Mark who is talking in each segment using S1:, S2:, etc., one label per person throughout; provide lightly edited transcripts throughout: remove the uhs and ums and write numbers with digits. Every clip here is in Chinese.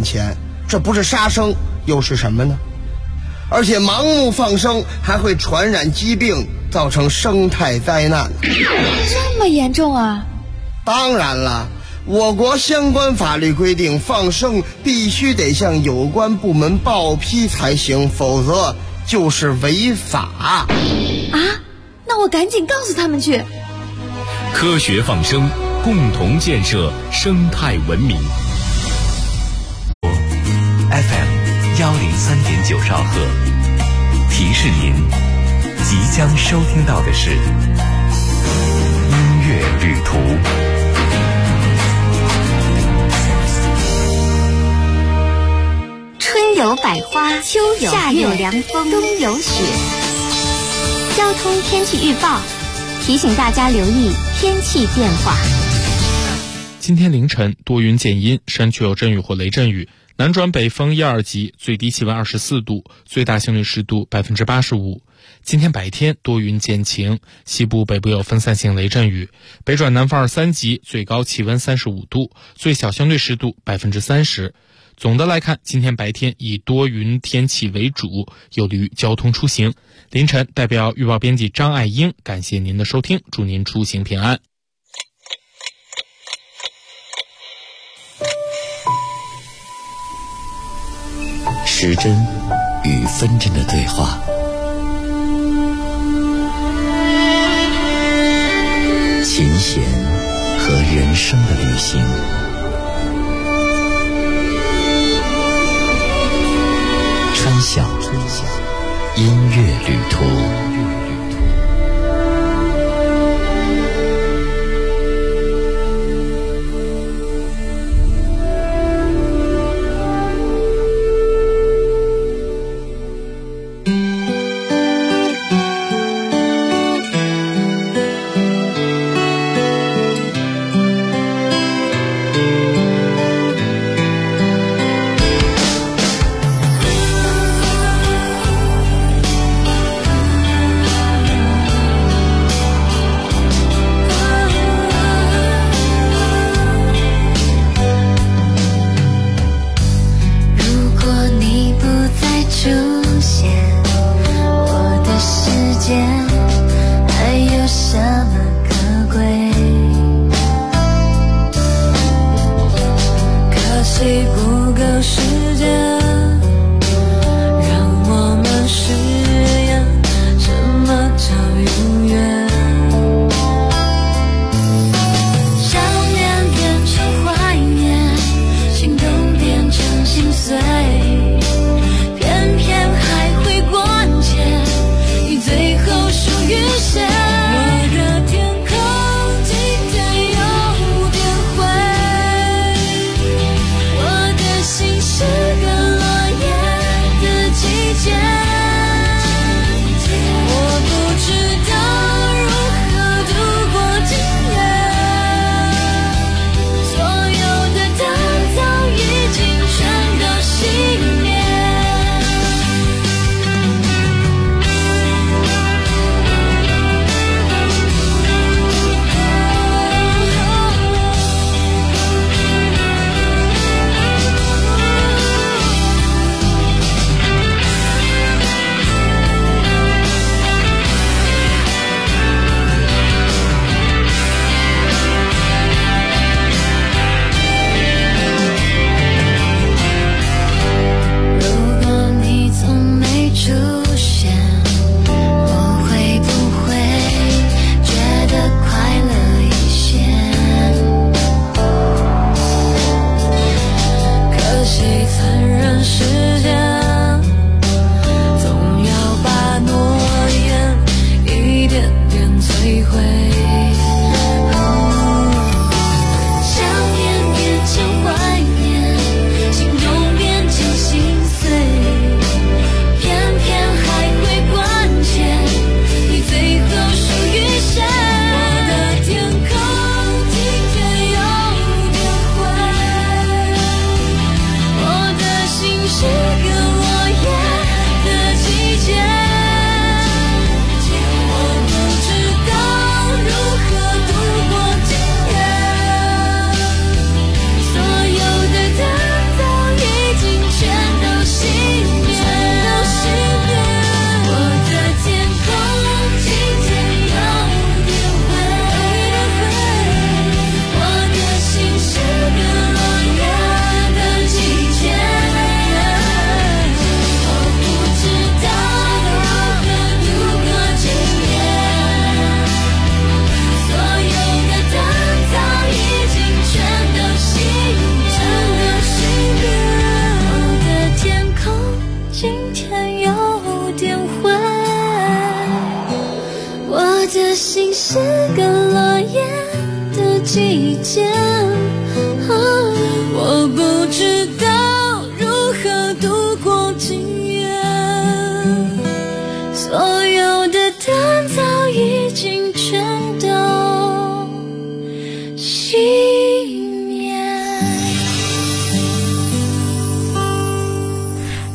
S1: 钱，这不是杀生又是什么呢？而且盲目放生还会传染疾病，造成生态灾难。
S2: 这么严重啊？
S1: 当然了，我国相关法律规定，放生必须得向有关部门报批才行，否则就是违法。
S2: 啊？那我赶紧告诉他们去。
S3: 科学放生，共同建设生态文明。FM103.9兆赫，提示您即将收听到的是音乐旅途。
S4: 春有百花，秋有夏有凉风，冬有雪。交通天气预报提醒大家留意天气变化。
S5: 今天凌晨多云见阴，山区有阵雨或雷阵雨，南转北风1、2级，最低气温24度，最大相对湿度85%。今天白天多云见晴，西部北部有分散性雷阵雨，北转南风2、3级，最高气温35度，最小相对湿度30%。总的来看，今天白天以多云天气为主，有利于交通出行。凌晨代表预报编辑张爱英感谢您的收听，祝您出行平安。
S3: 时针与分针的对话，琴弦和人生的旅行，春晓音乐旅途。
S6: 是个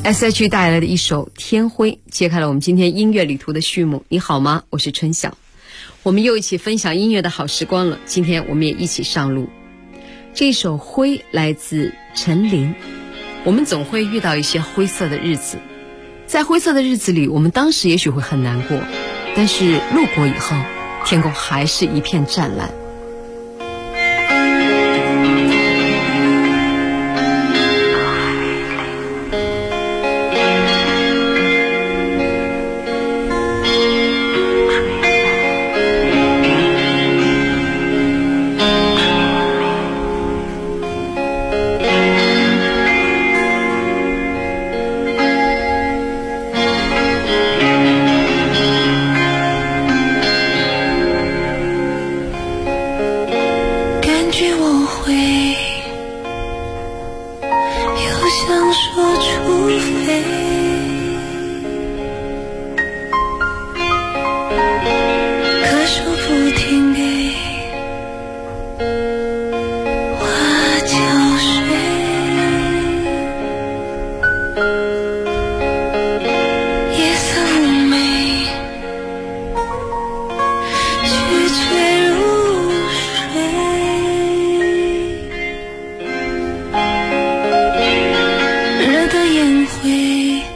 S6: S.H.E 带来的一首《天灰》，揭开了我们今天音乐旅途的序幕。你好吗？我是春晓，我们又一起分享音乐的好时光了。今天我们也一起上路。这首《灰》来自陈琳。我们总会遇到一些灰色的日子，在灰色的日子里，我们当时也许会很难过，但是路过以后，天空还是一片湛蓝。
S7: 热的烟灰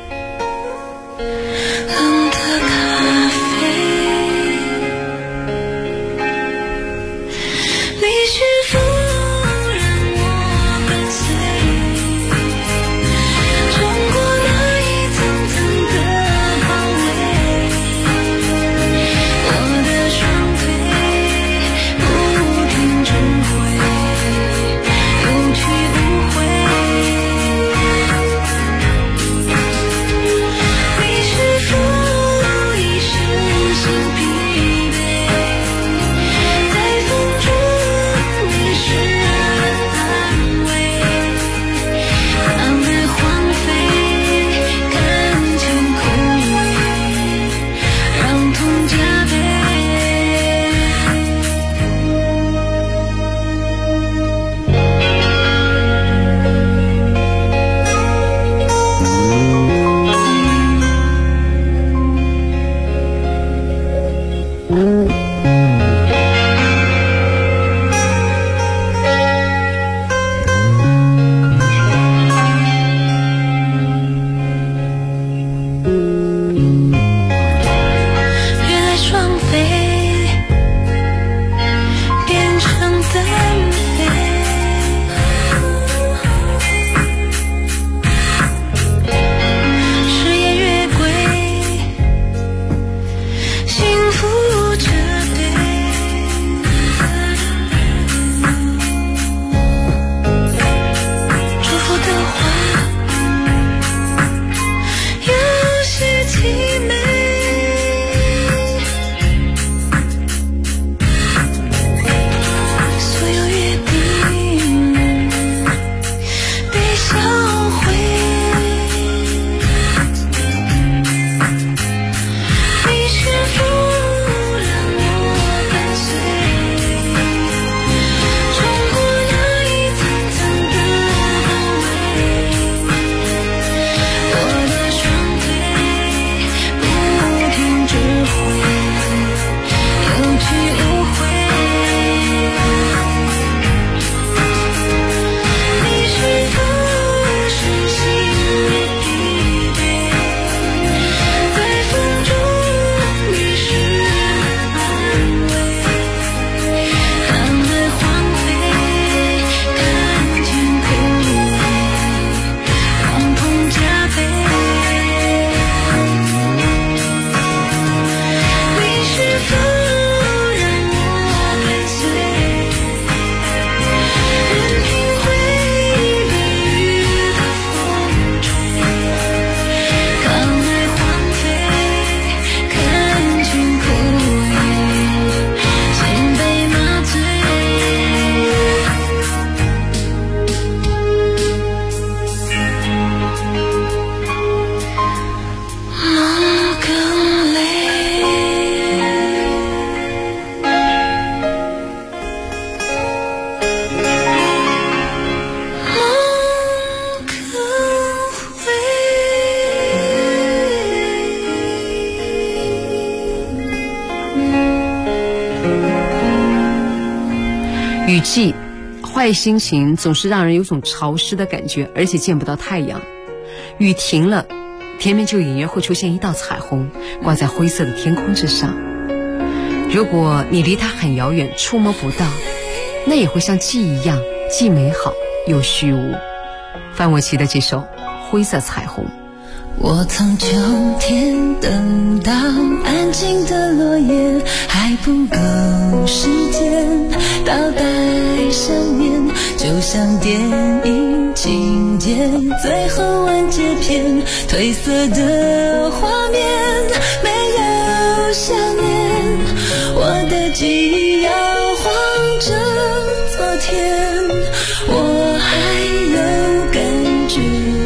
S6: 雨季，坏心情总是让人有种潮湿的感觉，而且见不到太阳。雨停了，天边就隐约会出现一道彩虹，挂在灰色的天空之上。如果你离它很遥远，触摸不到，那也会像记忆一样，既美好又虚无。范玮琪的这首《灰色彩虹》。
S7: 我曾秋天等到安静的落叶，还不够时间倒带想念，就像电影情节最后完结篇，褪色的画面没有想念，我的记忆摇晃着昨天，我还有感觉，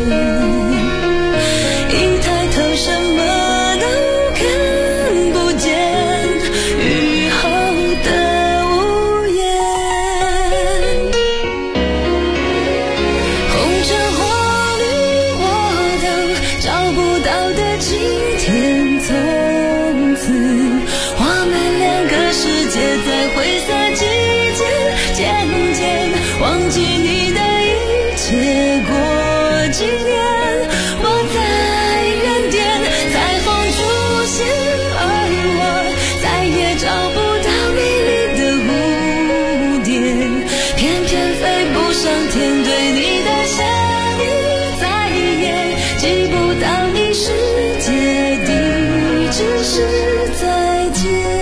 S7: 一抬头什么都看不见，雨后的屋檐，红橙黄绿我都找不到的今天，从此我们两个世界在灰色季节渐渐忘记你的一切，过几年我在原点，彩虹出现，而我再也找不到美丽的蝴蝶，偏偏飞不上天，对你的想念再也记不到你世界的只是再见。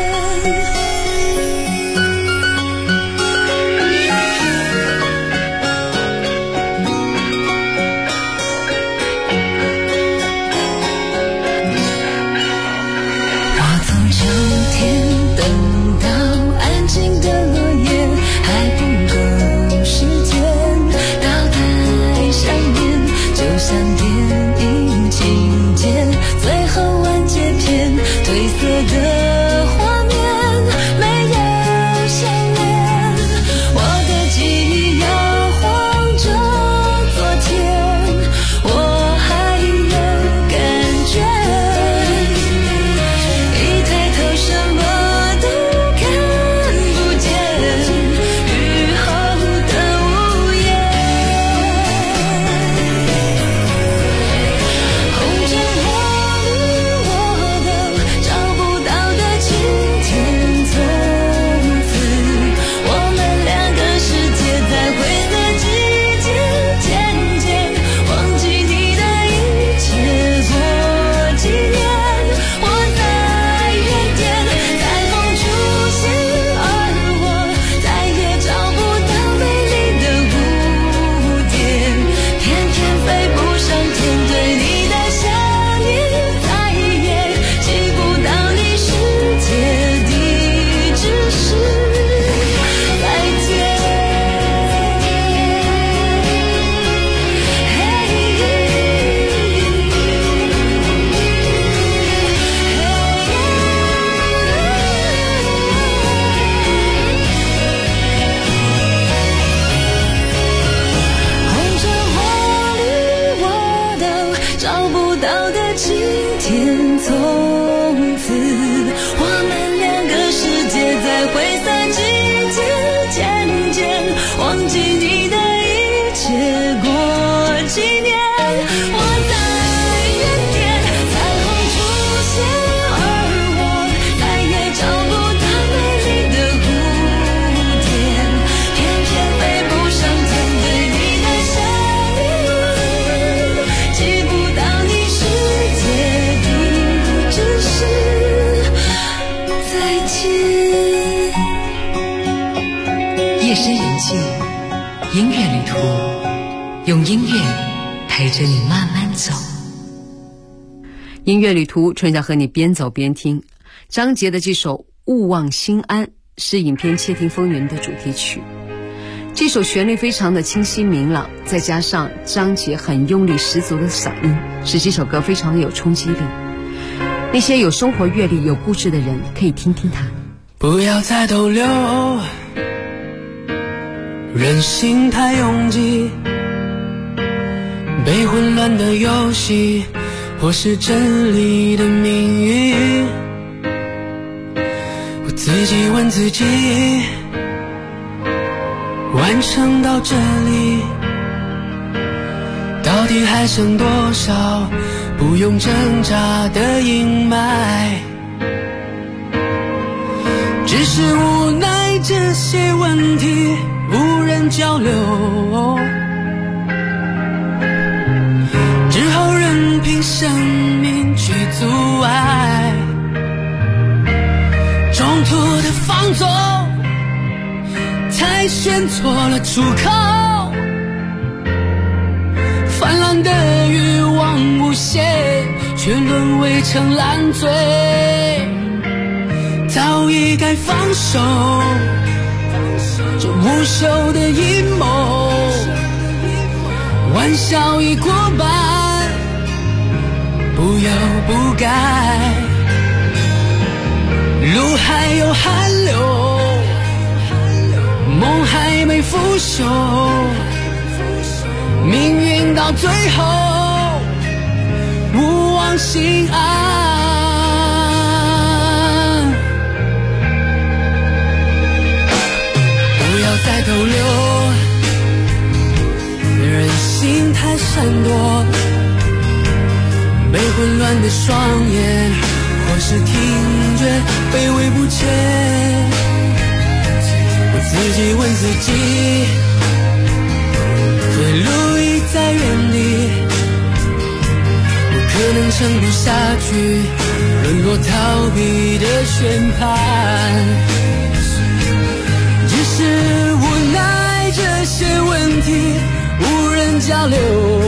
S6: 音乐旅途，用音乐陪着你慢慢走。音乐旅途，春晓和你边走边听。张杰的这首《勿忘心安》是影片《窃听风云》的主题曲。这首旋律非常的清晰明朗，再加上张杰很用力十足的嗓音，使这首歌非常的有冲击力。那些有生活阅历、有故事的人可以听听它。
S8: 不要再逗留，人心太拥挤，被混乱的游戏或是真理的命运。我自己问自己， 完成到这里，到底还剩多少不用挣扎的阴霾？只是无奈这些问题无人交流，只好任凭生命去阻碍。中途的放纵才选错了出口，泛滥的欲望无限，却沦为成烂醉。早已该放手，这无休的阴谋，玩笑已过半，不由不该。路还有寒流，梦还没腐朽，命运到最后勿忘心安。不要再逗留，人心太闪躲，被混乱的双眼或是听觉卑微不前。我自己问自己，退路已在原地，我可能撑不下去沦落逃避的宣判。只是无奈这些问题无人交流，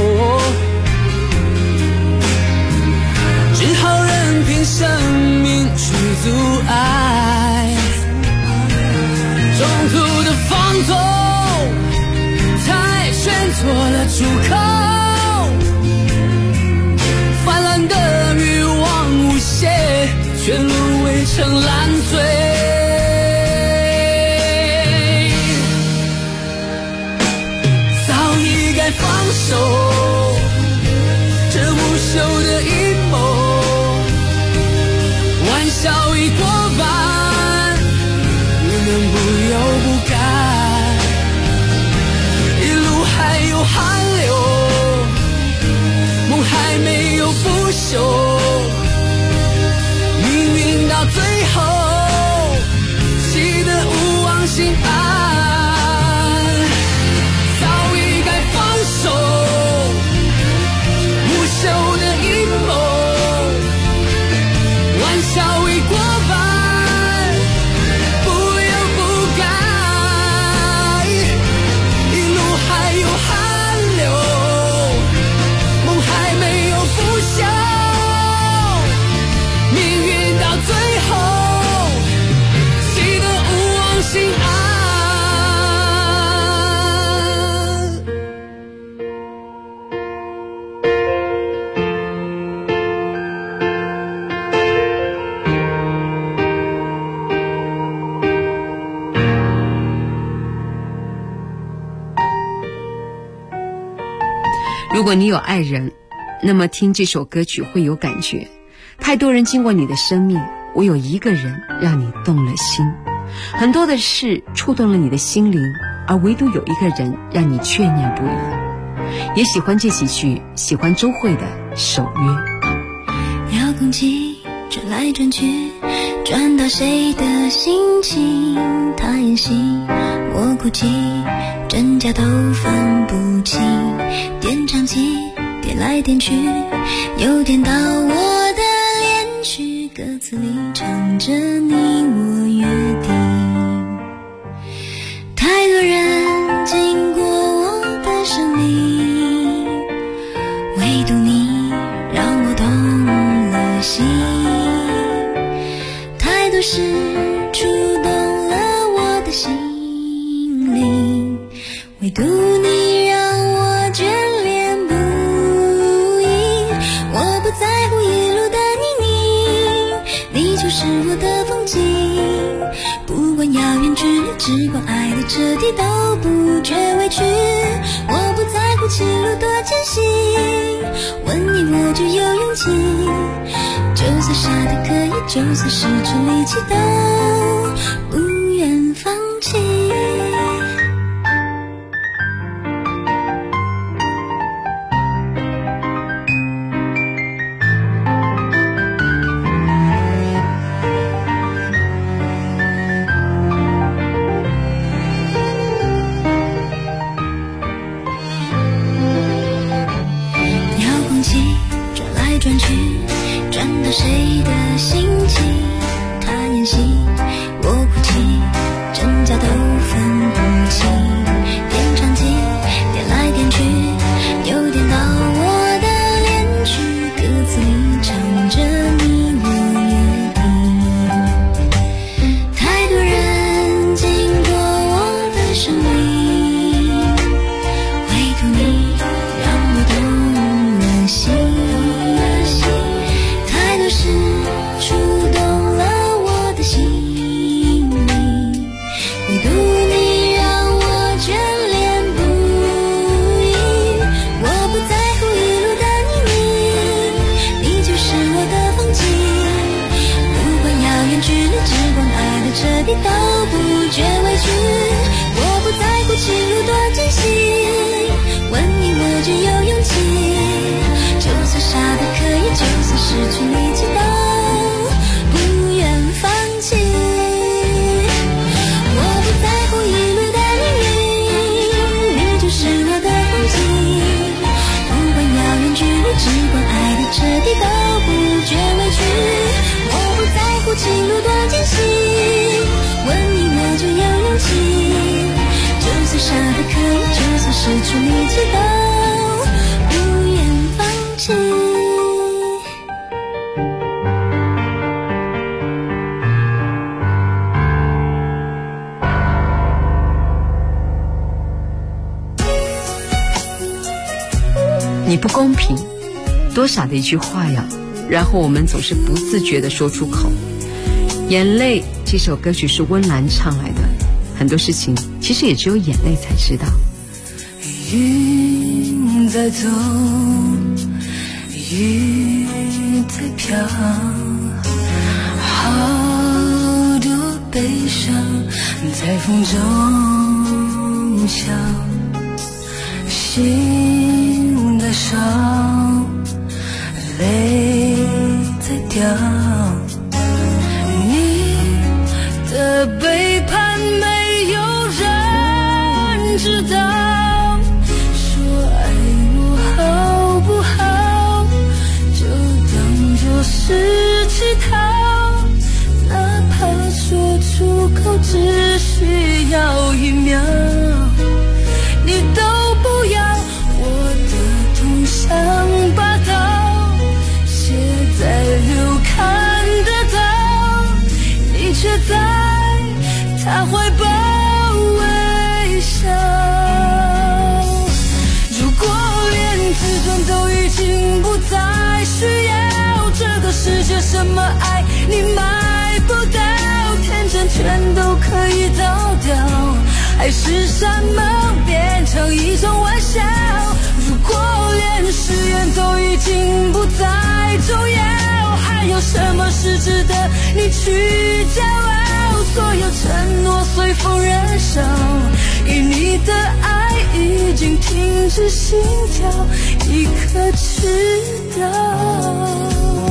S8: 只好任凭生命去阻碍。中途的放纵才选错了出口，泛滥的欲望无限，却沦为成烂醉。早已该放手，这无休的阴谋，玩笑已过半，不能不由不甘。一路还有寒流，梦还没有腐朽，命运到最后气得勿忘心安。早已该放手，无休的阴谋，玩笑已过半，不由不该。一路还有寒流，梦还没有腐朽，命运到最后气得勿忘心安。
S6: 如果你有爱人，那么听这首歌曲会有感觉。太多人经过你的生命，唯有一个人让你动了心。很多的事触动了你的心灵，而唯独有一个人让你眷念不已。也喜欢这几句，喜欢周蕙的《守约》。
S7: 遥控器转来转去，转到谁的心情？他演戏，我哭泣，真假都分不清。点唱机点来点去，又点到我的恋曲，歌词里唱着你我约定。太多人经过我的生命，唯独你让我动了心。太多事触动了我的心灵，唯独你让我眷恋不已。我不在乎一路的泥泞，你就是我的风景。不管遥远距离，只管爱的彻底，都不觉委屈。我不在乎情路多艰辛，问你我就有勇气。就算傻得可以，就算失去力气，都不愿放弃。 谁的心情？他演戏，我哭泣，真假都分不清。点唱机，点来点去，又点到我的恋曲，歌词里唱着你我约定。太多人经过我的生命，唯独你让我动了心。太多事触动了我的心灵，唯独你让我眷恋不已。我不在乎一路的泥泞，你就是我的风景。不管遥远距离，只管爱的彻底，都不觉委屈。我不在乎情路多艰辛，吻你我就有勇气。就算傻得可以，就算失去力气，都不愿放弃。我不在乎一路的泥泞，你就是我的风景。不管遥远距离，只管爱的彻底，都不觉委屈。我不在乎情路多艰辛，吻你我就有勇气。就算傻得可以，就算失去力气，都不愿放弃。
S6: 你不公平，多傻的一句话呀！然后我们总是不自觉地说出口。眼泪这首歌曲是温岚唱来的，很多事情其实也只有眼泪才知道。
S8: 云在走，雨在飘，好多悲伤在风中笑，心在烧，泪在掉。你的背叛没有人知道，说爱我好不好，就当作是乞讨，哪怕说出口只需要1秒，你都不要。我的痛像把刀写在流看得到，你却在他怀抱微笑。如果连自尊都已经不再需要，这个世界什么爱你买不到，天真全都可以倒掉，爱是山盟变成一种玩笑。如果连誓言都已经不再重要，还有什么是值得你去骄傲？所有承诺随风燃烧，因你的爱已经停止心跳，一颗知道。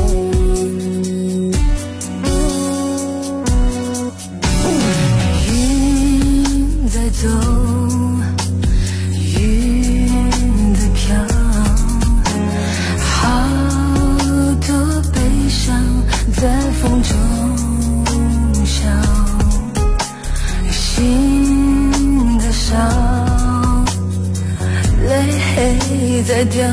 S8: 云在走，云在飘，好多悲伤在风中笑，心在烧，泪在掉。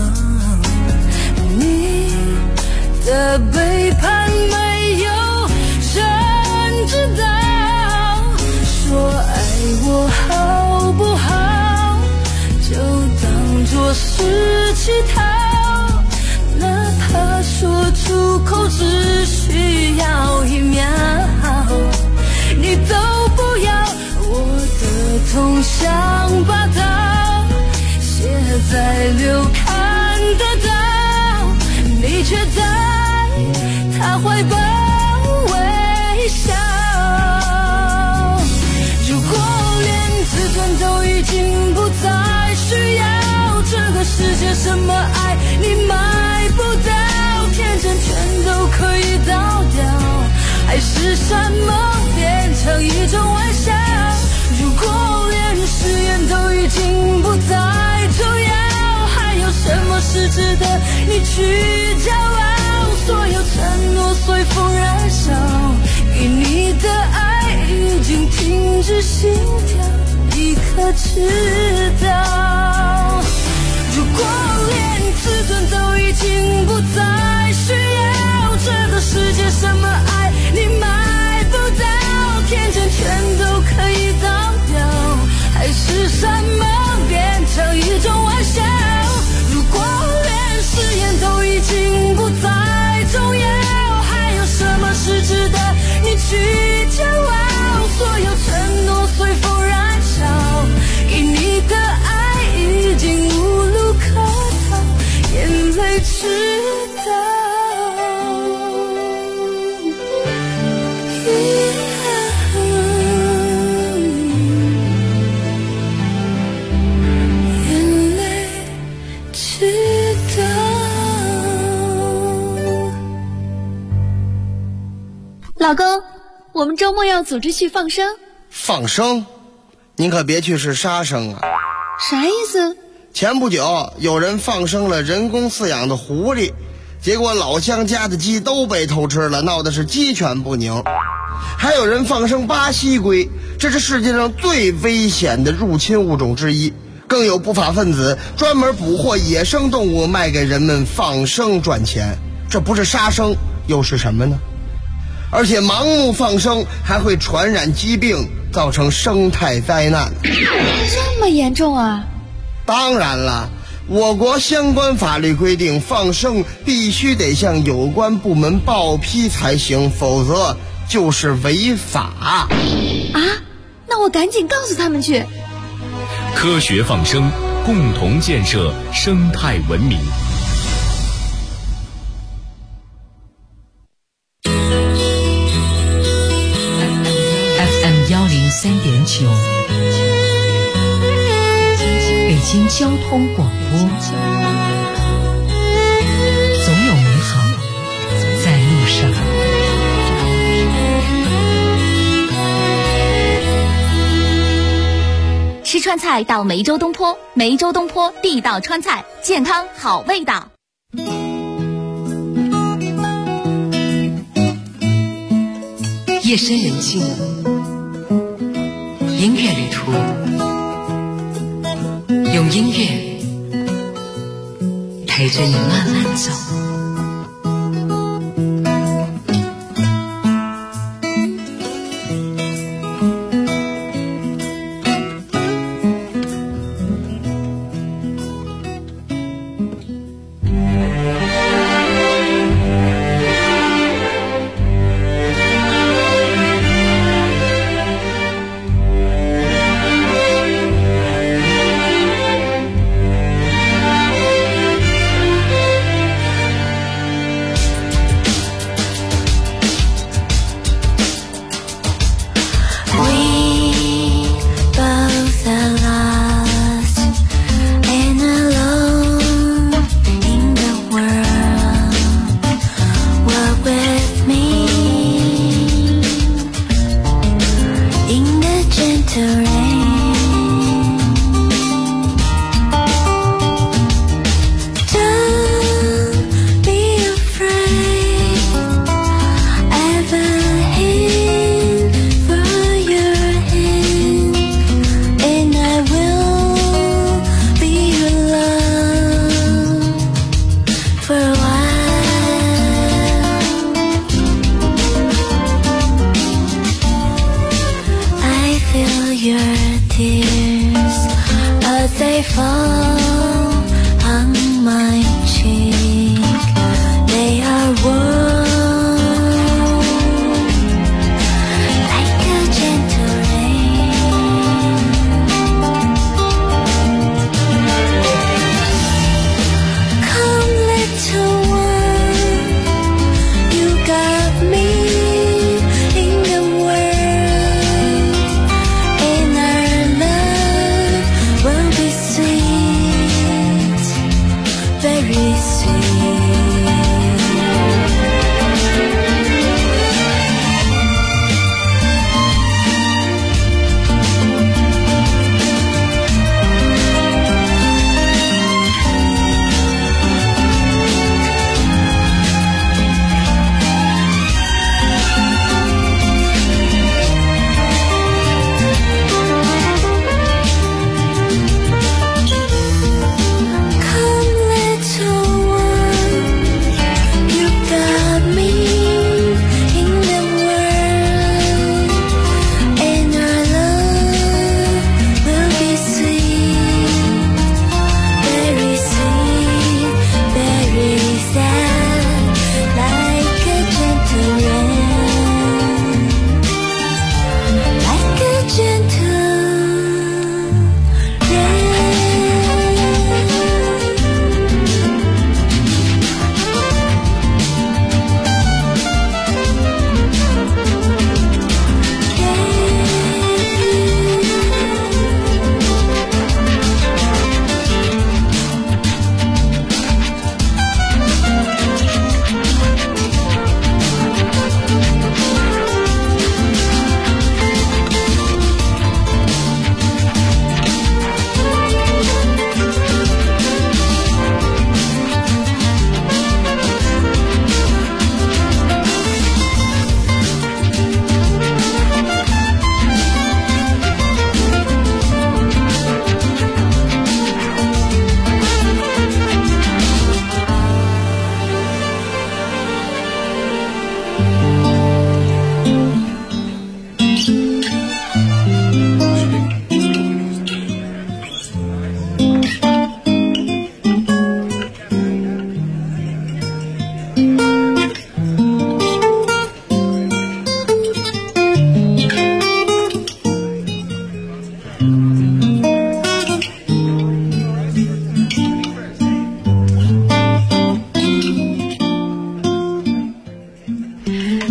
S8: 你的背叛没有人知道，说爱我好不好，就当作是乞讨，哪怕说出口只需要1秒，你都不要。我的痛像把刀写在流看得到，你却在他怀抱微笑。如果连自尊都已经不再需要，这个世界什么爱你买不到，天真全都可以倒掉，爱是山盟变成一种玩笑。如果连誓言都已经不再重要，还有什么是值得你去骄傲？
S7: 所有承诺随风燃烧，给你的爱已经停止心跳，你可知道？如果连自尊都已经不再需要，这个世界什么爱你买不到，天真全都可以倒掉，还是什么变成一种玩笑？如果连誓言都已经不再重要，还有什么是值得你去骄傲？所有承诺随风燃烧，给你的爱已经无路可逃，眼泪知道。
S2: 老公，我们周末要组织去放生。
S1: 放生？您可别去是杀生啊！
S2: 啥意思？
S1: 前不久有人放生了人工饲养的狐狸，结果老乡家的鸡都被偷吃了，闹的是鸡犬不宁。还有人放生巴西龟，这是世界上最危险的入侵物种之一。更有不法分子专门捕获野生动物卖给人们放生赚钱，这不是杀生又是什么呢？而且盲目放生还会传染疾病，造成生态灾难。
S2: 这么严重啊？
S1: 当然了，我国相关法律规定，放生必须得向有关部门报批才行，否则就是违法。
S2: 啊？那我赶紧告诉他们去。
S3: 科学放生，共同建设生态文明。
S9: FM103.9，北京交通广播，总有美好在路上。
S4: 吃川菜到梅州东坡，梅州东坡地道川菜，健康好味道。
S9: 夜深人静，音乐旅途，用音乐陪着你慢慢走。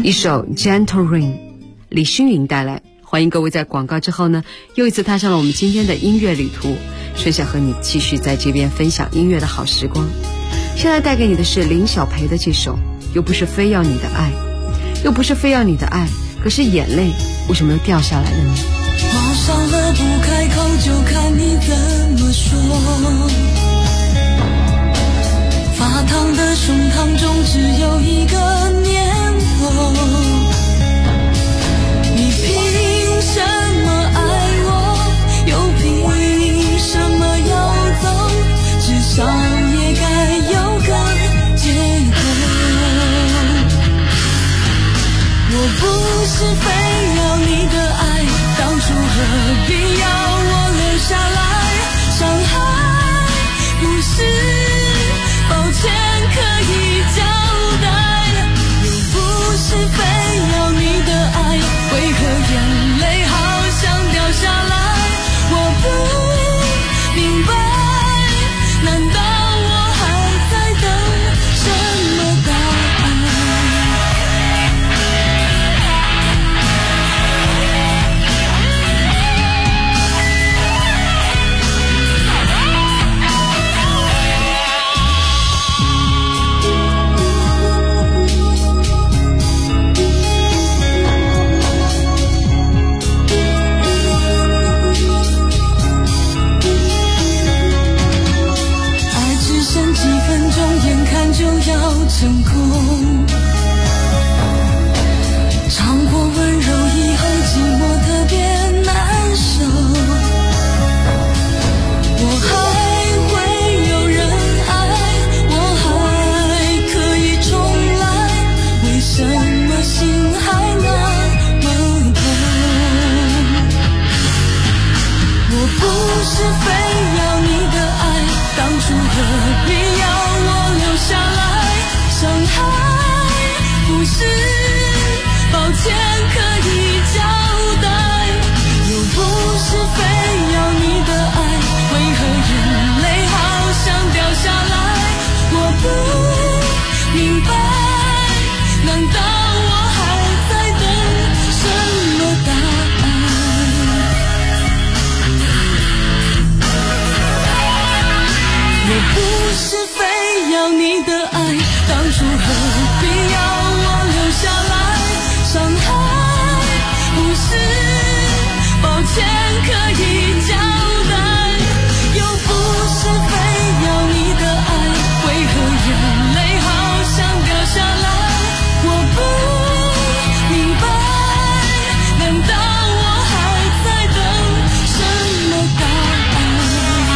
S6: 一首 Gentle Rain， 李星云带来。欢迎各位在广告之后呢，又一次踏上了我们今天的音乐旅途。春晓和你继续在这边分享音乐的好时光。现在带给你的是林小培的这首，又不是非要你的爱，又不是非要你的爱，可是眼泪为什么又掉下来了呢？
S7: 话少了不开口，就看你怎么说。发烫的胸膛中只有一个念头，你凭什么爱我，又凭什么要走？至少也该有个借口。我不是非要你的爱，当初何必要我留下来？伤害不是抱歉可以交代，又不是非要你的爱，为何眼泪好像掉下来？我不明白，难道我还在等什么答案？就要成功，尝过温柔以后，寂寞特别难受。我还会有人爱，我还可以重来，为什么心还那么痛？我不是非要你的爱，当初何必要我留下来？伤害不是抱歉可以交代，又不是非要你的爱，为何眼泪好像掉下来？我不明白，难道我还在等什么答案？我不是非要你的爱，当初何必要我留下来？伤害不是抱歉可以交代，又不是非要你的爱，为何眼泪好像掉下来？我不明白，难道我还在等什么答案？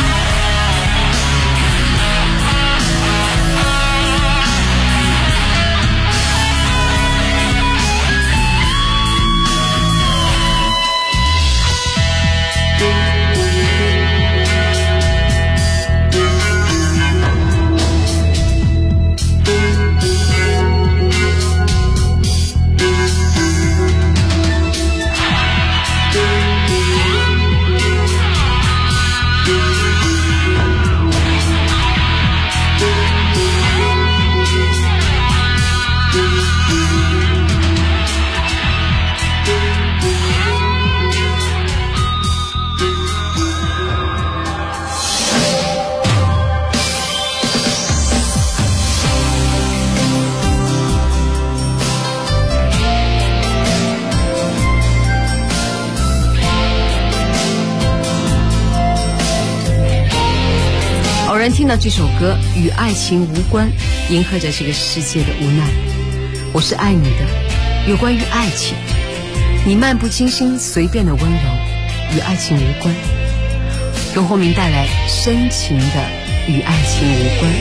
S6: 听到这首歌与爱情无关，迎合着这个世界的无奈。我是爱你的，有关于爱情，你漫不经心随便的温柔与爱情无关。容鸿明带来深情的与爱情无关。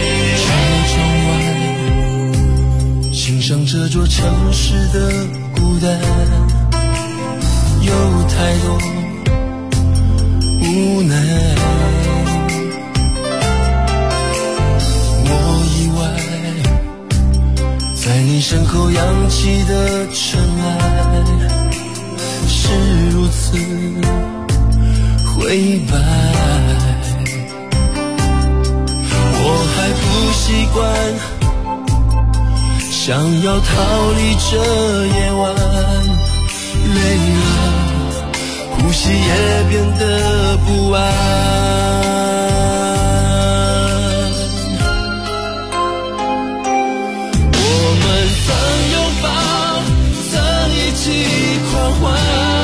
S8: 朝窗外欣赏这座城市的孤单，有太多无奈，在你身后扬起的尘埃是如此灰白，我还不习惯想要逃离这夜晚，累了，呼吸也变得不安。我们曾拥抱，曾一起狂欢，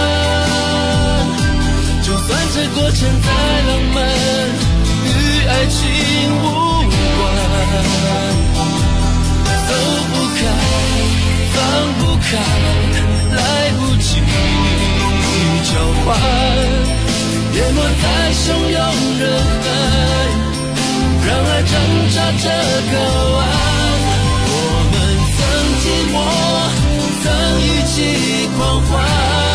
S8: 就算这过程再浪漫，与爱情无关。走不开，放不开，来不及交换，淹没在汹涌人海，让爱挣扎着睾丸。我们曾寂寞，曾一起狂欢，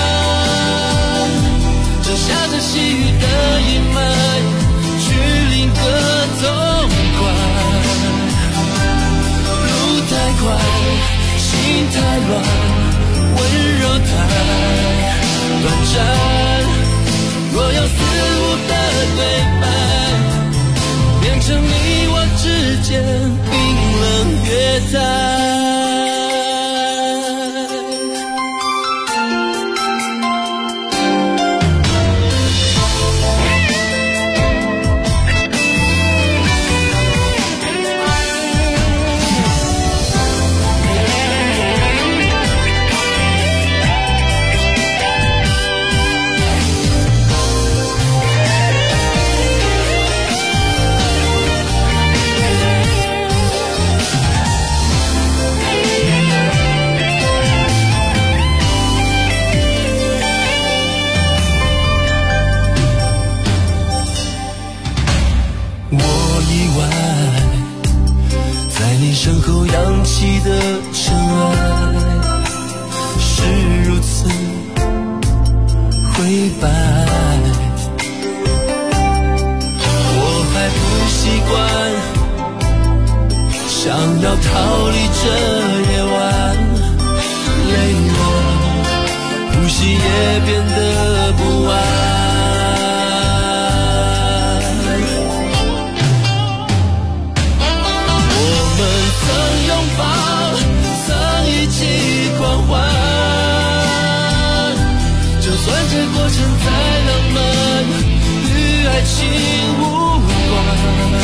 S8: 这下着细雨的阴霾，去另个痛快。太快，心太乱，温柔太短暂。若有似无的对白，变成你我之间冰冷月台。身后扬起的尘埃是如此灰白，我还不习惯，想要逃离这夜晚，累了，呼吸也变得不安。狂欢，就算这过程再浪漫，与爱情无关。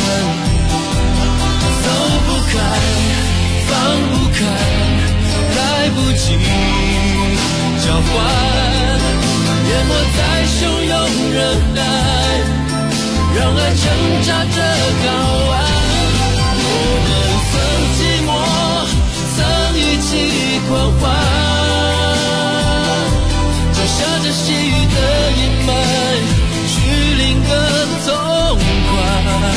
S8: 走不开，放不开，来不及交换，淹没在汹涌人海，让爱挣扎着睾丸。我们曾寂寞，曾一起狂欢，就下着细雨的阴霾，去另个痛快。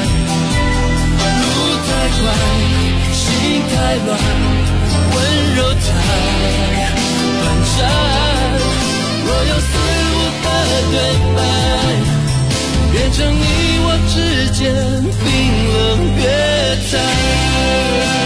S8: 路太快，心太乱，温柔太短暂。若有似无的对白，变成你我之间冰冷月台。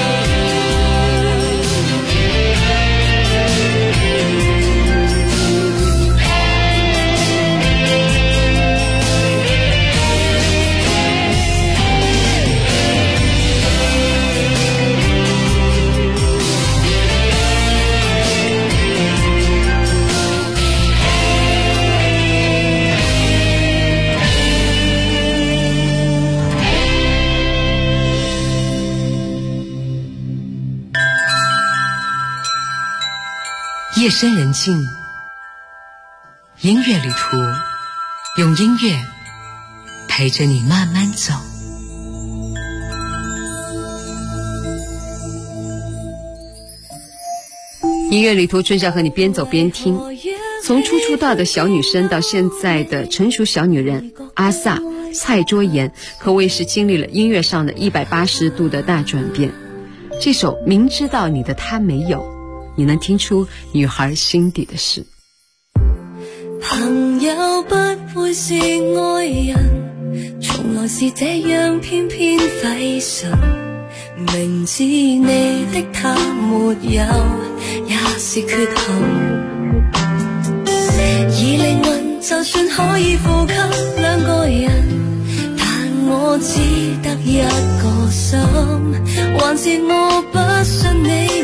S9: 夜深人静，音乐旅途，用音乐陪着你慢慢走。
S6: 音乐旅途，春夏和你边走边听，从初出道的小女生到现在的成熟小女人，阿萨、蔡卓妍可谓是经历了音乐上的180度的大转变。这首《明知道你的他没有》，你能听出女孩心底的事。
S7: 朋友不會是愛人，從來是這樣偏偏費神，明知你的他沒有，也是缺陷。而靈魂就算可以呼吸兩個人，但我只得一個心，還是我不信你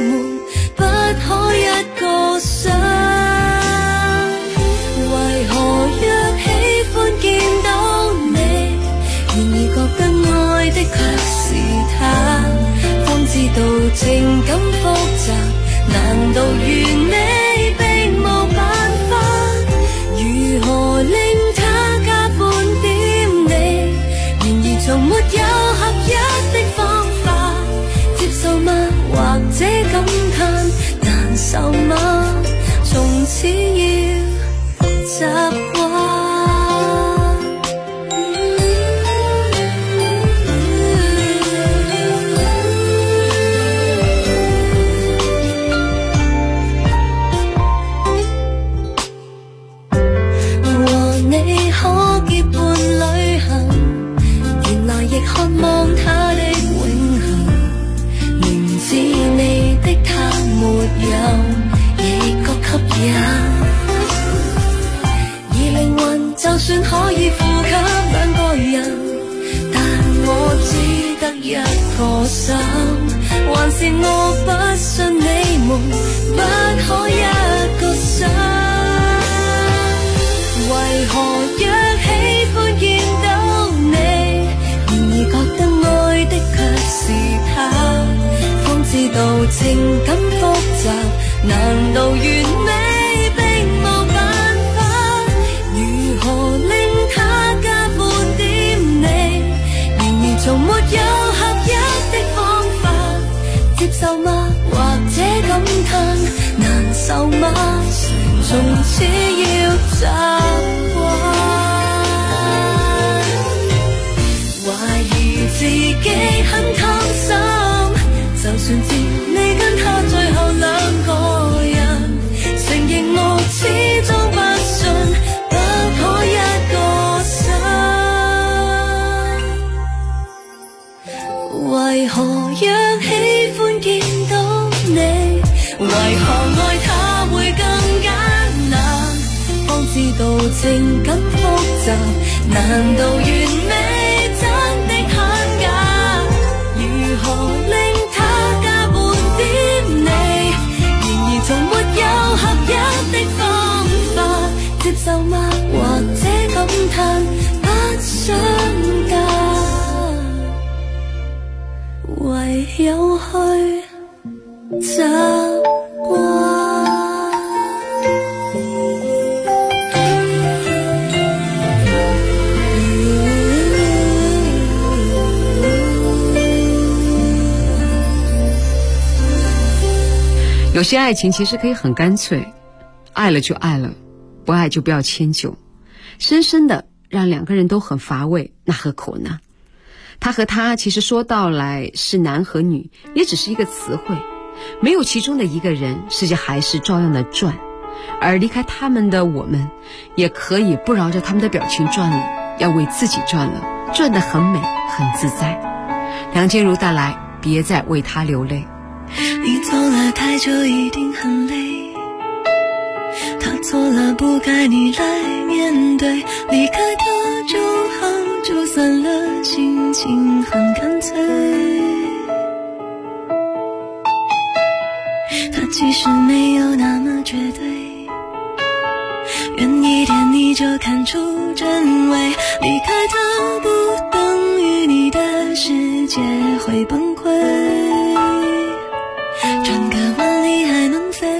S7: 難道完美並無辦法？如何令他加半點你？然而從沒有合一的方法，接受嗎？或者感嘆難受嗎？從此要習慣。渴望他的永恆，明知你的他沒有，亦覺吸引。而靈魂就算可以呼吸兩個人，但我只得一個心，還是我不信你們不可一個心。為何若喜歡見到你，覺得愛的卻是他，方知道情感複雜，難道完美並無辦法？如何令他加半點你？然而從沒有合一的方法，接受嗎？或者感嘆難受嗎？從此要習慣。自己很貪心，就算知你跟他最後兩個人，承認我始終不信不可一個心。為何若喜歡見到你，為何愛他會更艱難？方知道情感複雜，難道完美真的很假？如何令他加半點你？然而從沒有合一的方法，接受嗎？或者感嘆不想嫁，唯有去習慣。
S6: 有些爱情其实可以很干脆，爱了就爱了，不爱就不要迁就。深深的让两个人都很乏味，那何苦呢？他和他其实说到来是男和女，也只是一个词汇，没有其中的一个人，世界还是照样的转。而离开他们的我们，也可以不绕着他们的表情转了，要为自己转了，转得很美很自在。梁静茹带来别再为他流泪。
S7: 你走了太久一定很累，他错了不该你来面对，离开他就好，就算了，心情很干脆。他其实没有那么绝对，远一点你就看出真伪，离开他不等于你的世界会崩溃，转个弯你还能飞，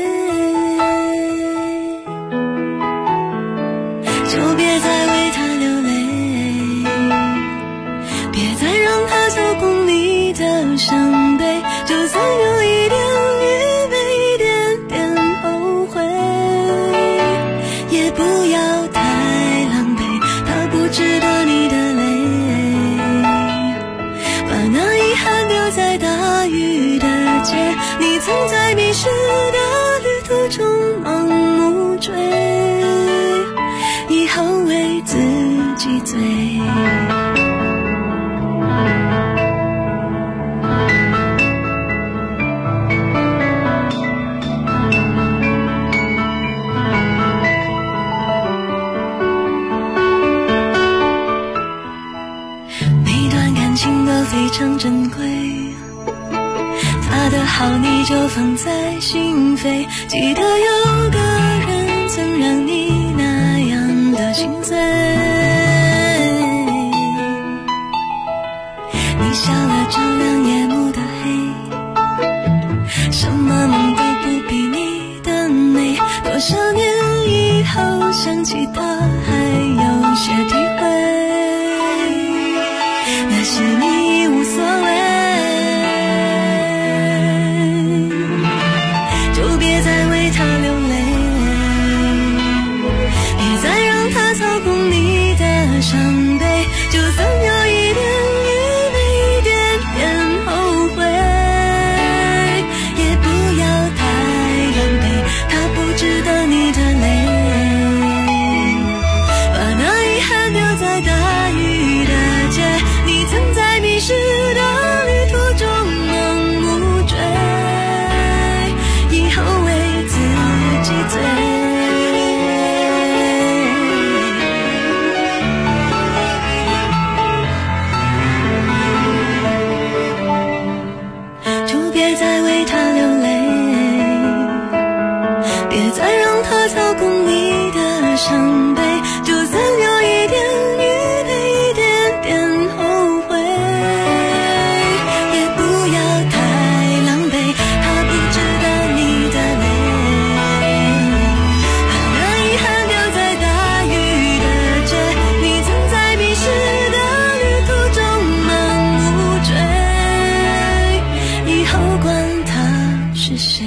S7: 就别再为他流泪，别再让他操控你的伤悲，就算有一点愚昧，一点点后悔，也不要太狼狈，他不值得你的泪，把那遗憾留在大雨的街，你曾在迷失的旅途中盲目追，以后为自己醉。每段感情都非常珍贵，他的好你就放在心扉，记得有个人曾让你那样的心醉，你笑了照亮夜幕的黑，什么梦都不记得还有些体会，那些你无所谓，就别再为他流泪，别再让他操控你的伤悲，就算有一点愚昧，一点点后悔，也不要太狼狈，他不值得你的泪，把那遗憾留在大雨的街，你曾在迷失的旅途中盲目追，以后为自己醉，就别再为他流泪，别再让他操控你的伤悲，就算有一点愚昧，一点点后悔，也不要太狼狈，他不值得你的泪，把那遗憾留在大雨的街，你曾在迷失的旅途中盲目追，以后管他是谁。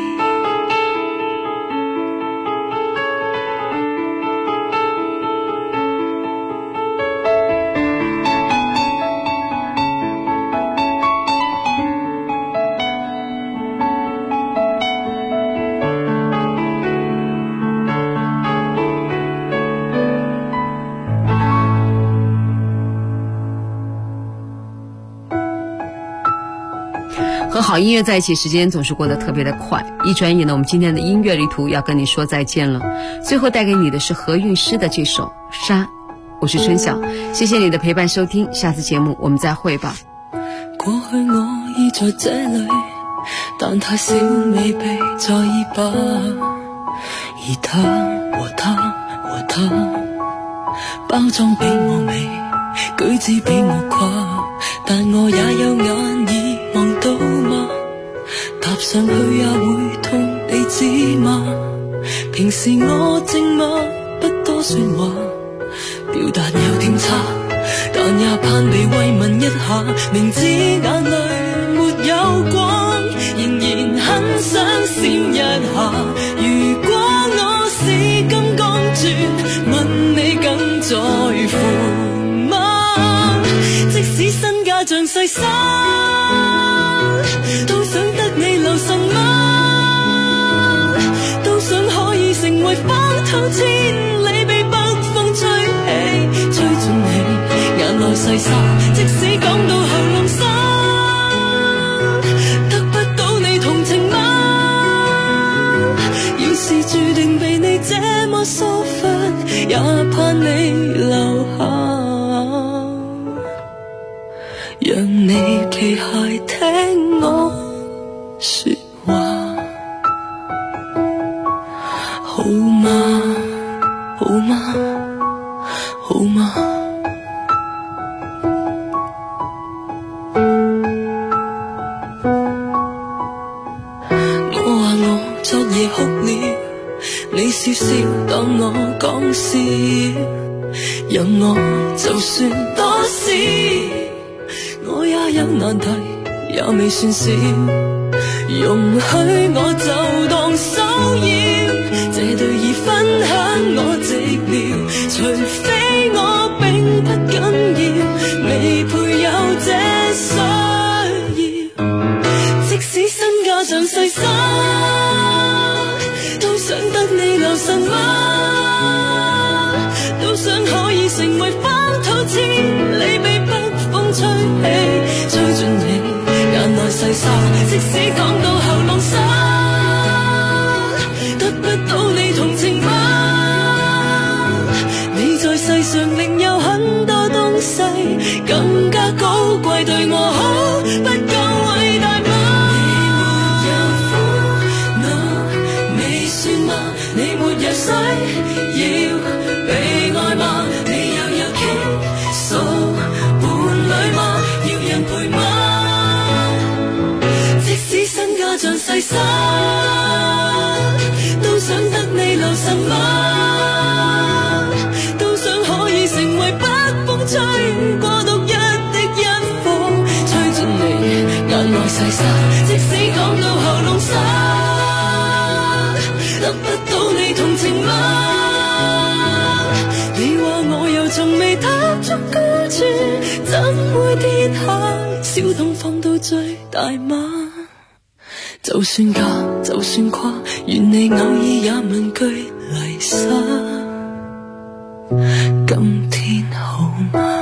S6: 和好音乐在一起，时间总是过得特别的快，一转眼呢，我们今天的音乐旅途要跟你说再见了。最后带给你的是何韵诗的这首《沙》，我是春晓，谢谢你的陪伴收听，下次节目我们再会吧。
S8: 過去我已在這裡，但太少未被在意吧。而他和他和他，包裝比我美，舉止比我誇，但我也有眼耳望到嗎？踏上去也會痛，你知嗎？平時我靜默不多說話，表達有點差，但也盼被慰問一下，明知眼淚沒有光，仍然很想閃一下。如果我是金剛鑽，問你更在乎嗎？即使身價像細沙，都想得你留神嗎？都想可以成為風土千里，被北風吹起，吹進你眼內細沙，即使講到喉嚨沙，得不到你同情嗎？要是注定被你這麼疏忽，也盼你留下，讓你期待聽我說話，好嗎？好嗎？好嗎？我話我昨夜哭了，你笑笑當我講笑，任我就算多事，我也有難題，也未算少，容許我就當騷擾，這對已分享我寂寥，除非我並不緊要，未配有這需要，即使身價像細沙，都想得你留神嗎？都想可以成為風土千里，被北風吹起，吹進你眼內細沙，即使講到喉嚨沙，得不到你同情嗎？你在世上另有很多東西更加高貴，對我好不夠偉大嗎？你沒有苦惱未算嗎？你沒有需要被愛嗎？你又有傾訴伴侶嗎？要人陪嗎？即使身價像細沙，都想得你留神嗎？
S7: 細沙，即使講到喉嚨沙，得不到你同情嗎？你話我又從未踏足高處，怎會跌下？小痛放到最大嗎？就算假，就算誇，願你偶爾也問句麗莎，今天好嗎？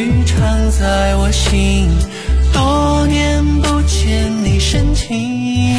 S8: 在我心，多年不见你深情。